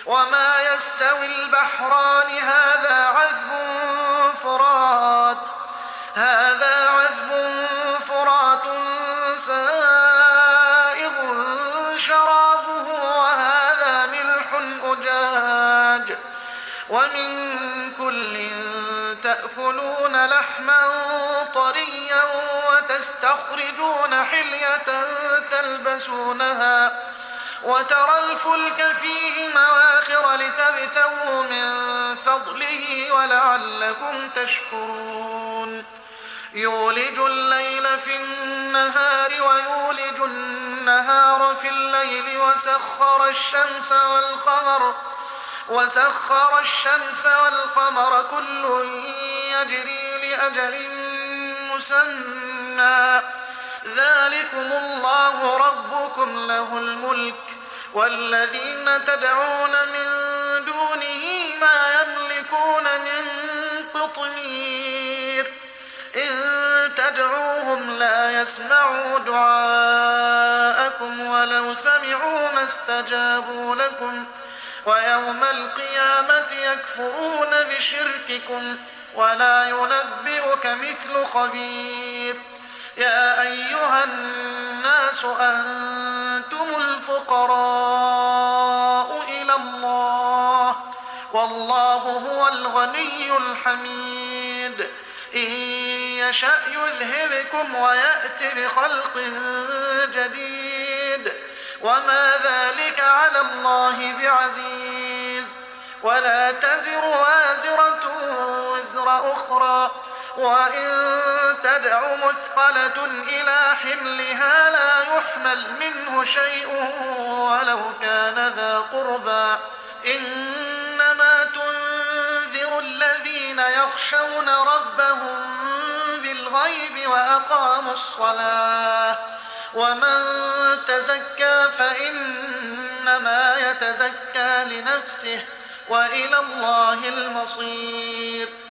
وما يستوي البحران هذا عذب فرات سائغ شرابه وهذا ملح أجاج ومن كل تأكلون لحما طريا وتستخرجون حلية تلبسونها وترى الفلك فيه مواخر لتبتغوا من فضله ولعلكم تشكرون يولج الليل في النهار ويولج النهار في الليل وسخر الشمس والقمر كل يجري لأجل مسمى ذلكم الله ربكم له الملك والذين تدعون من دونه ما يملكون من قطمير إن تدعوهم لا يسمعوا دعاءكم ولو سمعوا ما استجابوا لكم ويوم القيامة يكفرون بشرككم ولا ينبئك مثل خبير يا أيها الناس أنتم الفقراء إلى الله والله هو الغني الحميد إن يشأ يذهبكم ويأت بخلق جديد وما ذلك على الله بعزيز ولا تزر وازرة وزر أخرى وإن تدع مثقلة إلى حملها لا يحمل منه شيء ولو كان ذا قربى إنما تنذر الذين يخشون ربهم بالغيب وأقاموا الصلاة ومن تزكى فإنما يتزكى لنفسه وإلى الله المصير